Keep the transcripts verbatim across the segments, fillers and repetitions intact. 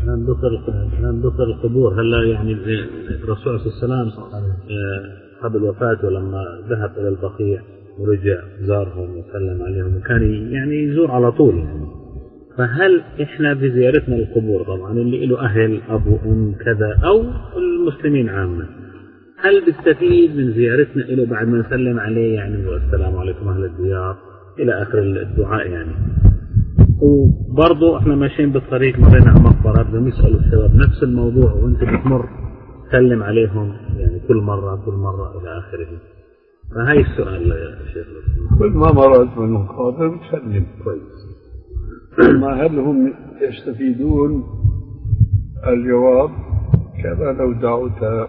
الآن ذكر الآن ذكر القبور، هل يعني الرسول صلى الله عليه وسلم قبل وفاته لما ذهب إلى البقيع ورجع زارهم وسلم عليهم وكان يعني يزور على طول يعني، فهل إحنا بزيارتنا للقبور طبعا اللي له أهل أبو أم كذا أو المسلمين عامة، هل بيستفيد من زيارتنا له بعد ما نسلم عليه يعني والسلام عليكم أهل الديار إلى آخر الدعاء يعني؟ وبرضو احنا ماشيين بالطريق مرينا على مقبرة بنسأل الشباب نفس الموضوع وانت بتمر سلم عليهم يعني كل مرة كل مرة إلى آخره، فهي السؤال يا شيخ. كل ما مرت من مقابر بتسلم كويس، ما هل هم يستفيدون؟ الجواب كما لو دعوت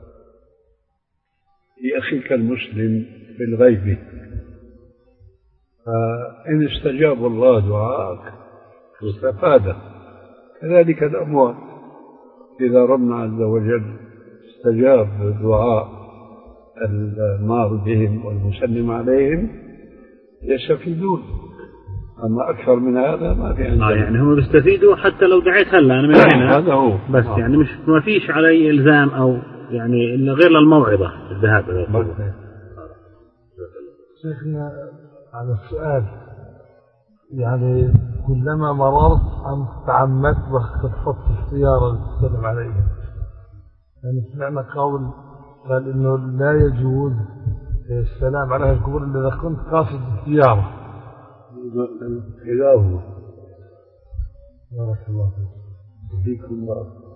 لأخيك المسلم بالغيب فإن استجاب الله دعاءك استفاد، كذلك الأموات إذا ربنا عز وجل استجاب دعاء المار بهم والمسلم عليهم يستفيدون، أما أكثر من هذا ما في عندنا. آه يعني هم بيستفيدوا حتى لو دعيت هلا أنا من هنا هذا هو بس آه. يعني مش ما فيش علي إلزام أو يعني إلا غير للموعظة الذهاب إلى القبور. شيخنا على السؤال يعني كلما مررت أم تعمدت وخطفت السيارة لتسلم عليهم، يعني سمعنا قول قال إنه لا يجوز السلام على القبور إلا إذا كنت قاصد السيارة. إلهه بارك الله فيك. فيكم الله.